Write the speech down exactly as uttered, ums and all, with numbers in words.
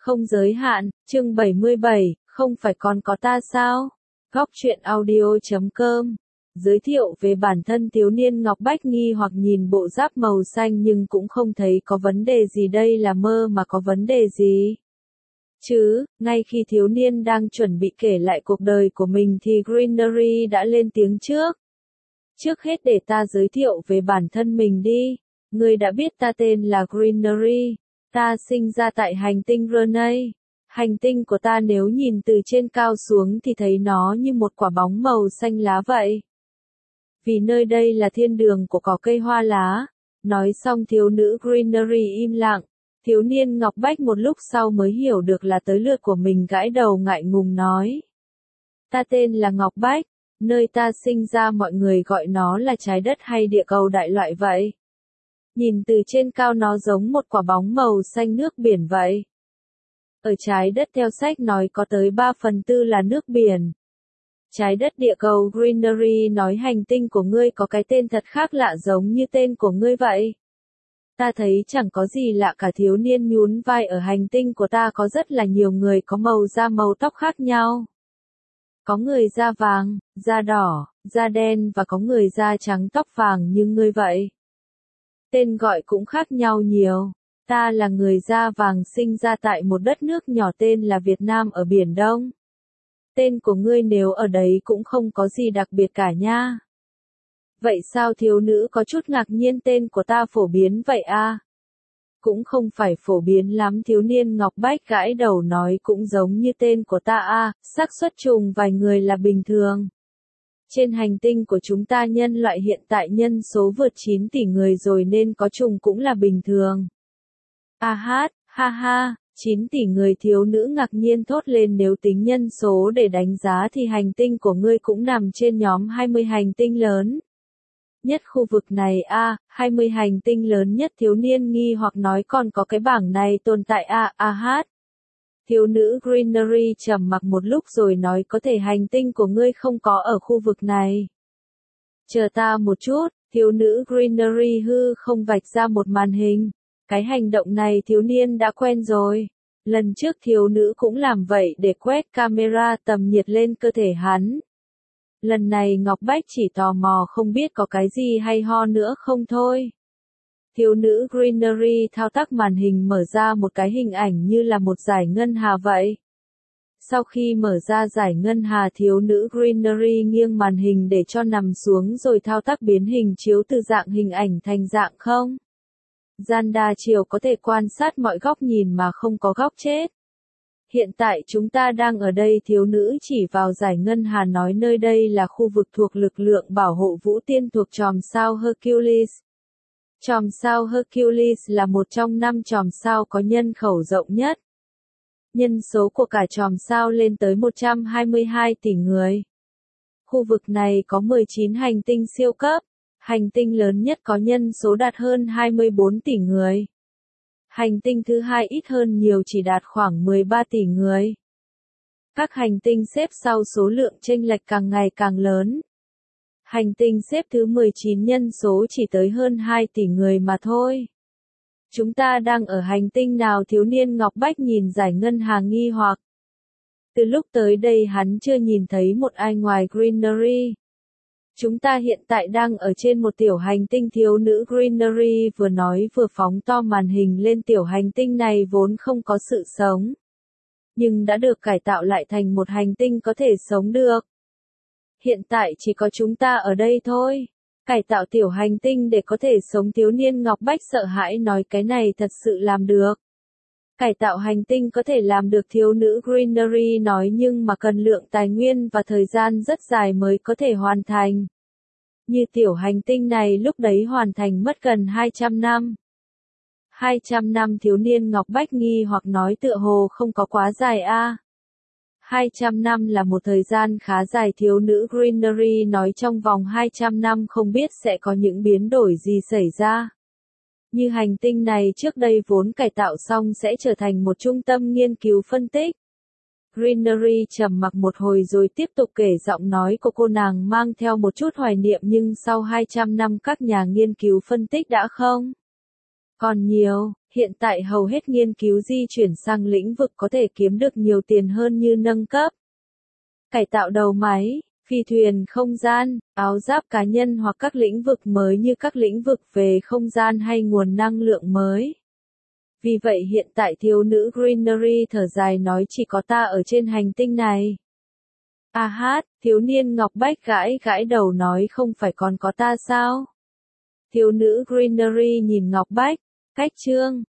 không giới hạn, chương bảy mươi bảy, không phải còn có ta sao? Góc truyện audio chấm com giới thiệu về bản thân thiếu niên Ngọc Bách nghi hoặc nhìn bộ giáp màu xanh nhưng cũng không thấy có vấn đề gì, đây là mơ mà có vấn đề gì? Chứ, ngay khi thiếu niên đang chuẩn bị kể lại cuộc đời của mình thì Greenery đã lên tiếng trước. Trước hết để ta giới thiệu về bản thân mình đi. Ngươi đã biết ta tên là Greenery. Ta sinh ra tại hành tinh Rernay. Hành tinh của ta nếu nhìn từ trên cao xuống thì thấy nó như một quả bóng màu xanh lá vậy. Vì nơi đây là thiên đường của cỏ cây hoa lá. Nói xong thiếu nữ Greenery im lặng. Thiếu niên Ngọc Bách một lúc sau mới hiểu được là tới lượt của mình, gãi đầu ngại ngùng nói. Ta tên là Ngọc Bách. Nơi ta sinh ra mọi người gọi nó là trái đất hay địa cầu đại loại vậy. Nhìn từ trên cao nó giống một quả bóng màu xanh nước biển vậy. Ở trái đất theo sách nói có tới ba phần tư là nước biển. Trái đất địa cầu Greenery nói hành tinh của ngươi có cái tên thật khác lạ giống như tên của ngươi vậy. Ta thấy chẳng có gì lạ cả, thiếu niên nhún vai, ở hành tinh của ta có rất là nhiều người có màu da màu tóc khác nhau. Có người da vàng, da đỏ, da đen và có người da trắng tóc vàng như ngươi vậy. Tên gọi cũng khác nhau nhiều. Ta là người da vàng sinh ra tại một đất nước nhỏ tên là Việt Nam ở Biển Đông. Tên của ngươi nếu ở đấy cũng không có gì đặc biệt cả nha. Vậy sao? Thiếu nữ có chút ngạc nhiên, tên của ta phổ biến vậy à? Cũng không phải phổ biến lắm, thiếu niên Ngọc Bách gãi đầu nói, cũng giống như tên của ta à, xác suất trùng vài người là bình thường. Trên hành tinh của chúng ta nhân loại hiện tại nhân số vượt chín tỷ người rồi nên có trùng cũng là bình thường. A hát, ha ha, chín tỷ người, thiếu nữ ngạc nhiên thốt lên, nếu tính nhân số để đánh giá thì hành tinh của ngươi cũng nằm trên nhóm hai mươi hành tinh lớn nhất khu vực này a, à, hai mươi hành tinh lớn nhất, thiếu niên nghi hoặc nói, còn có cái bảng này tồn tại à, a hát. Thiếu nữ Greenery trầm mặc một lúc rồi nói, có thể hành tinh của ngươi không có ở khu vực này. Chờ ta một chút, thiếu nữ Greenery hư không vạch ra một màn hình. Cái hành động này thiếu niên đã quen rồi. Lần trước thiếu nữ cũng làm vậy để quét camera tầm nhiệt lên cơ thể hắn. Lần này Ngọc Bách chỉ tò mò không biết có cái gì hay ho nữa không thôi. Thiếu nữ Greenery thao tác màn hình, mở ra một cái hình ảnh như là một dải ngân hà vậy. Sau khi mở ra dải ngân hà, thiếu nữ Greenery nghiêng màn hình để cho nằm xuống rồi thao tác biến hình chiếu từ dạng hình ảnh thành dạng không gian đa chiều, có thể quan sát mọi góc nhìn mà không có góc chết. Hiện tại chúng ta đang ở đây, thiếu nữ chỉ vào dải ngân hà nói, nơi đây là khu vực thuộc lực lượng bảo hộ vũ tiên thuộc chòm sao Hercules. Chòm sao Hercules là một trong năm chòm sao có nhân khẩu rộng nhất. Nhân số của cả chòm sao lên tới một trăm hai mươi hai tỷ người. Khu vực này có mười chín hành tinh siêu cấp. Hành tinh lớn nhất có nhân số đạt hơn hai mươi bốn tỷ người. Hành tinh thứ hai ít hơn nhiều, chỉ đạt khoảng mười ba tỷ người. Các hành tinh xếp sau số lượng chênh lệch càng ngày càng lớn. Hành tinh xếp thứ mười chín nhân số chỉ tới hơn hai tỷ người mà thôi. Chúng ta đang ở hành tinh nào? Thiếu niên Ngọc Bách nhìn dải ngân hà nghi hoặc. Từ lúc tới đây hắn chưa nhìn thấy một ai ngoài Greenery. Chúng ta hiện tại đang ở trên một tiểu hành tinh, thiếu nữ Greenery vừa nói vừa phóng to màn hình lên. Tiểu hành tinh này vốn không có sự sống, nhưng đã được cải tạo lại thành một hành tinh có thể sống được. Hiện tại chỉ có chúng ta ở đây thôi. Cải tạo tiểu hành tinh để có thể sống, thiếu niên Ngọc Bách sợ hãi nói, cái này thật sự làm được. Cải tạo hành tinh có thể làm được, thiếu nữ Greenery nói, nhưng mà cần lượng tài nguyên và thời gian rất dài mới có thể hoàn thành. Như tiểu hành tinh này lúc đấy hoàn thành mất gần hai trăm năm. hai trăm năm, thiếu niên Ngọc Bách nghi hoặc nói, tựa hồ không có quá dài a. À. hai trăm năm là một thời gian khá dài, thiếu nữ Greenery nói, trong vòng hai trăm năm không biết sẽ có những biến đổi gì xảy ra. Như hành tinh này trước đây vốn cải tạo xong sẽ trở thành một trung tâm nghiên cứu phân tích. Greenery trầm mặc một hồi rồi tiếp tục kể, giọng nói của cô nàng mang theo một chút hoài niệm, nhưng sau hai trăm năm các nhà nghiên cứu phân tích đã không còn nhiều. hiện tại hầu hết nghiên cứu di chuyển sang lĩnh vực có thể kiếm được nhiều tiền hơn như nâng cấp, cải tạo đầu máy, phi thuyền không gian, áo giáp cá nhân hoặc các lĩnh vực mới như các lĩnh vực về không gian hay nguồn năng lượng mới. Vì vậy hiện tại thiếu nữ Greenery thở dài nói chỉ có ta ở trên hành tinh này. A hát, thiếu niên Ngọc Bách gãi gãi đầu nói không phải còn có ta sao? Thiếu nữ Greenery nhìn Ngọc Bách, cách chương.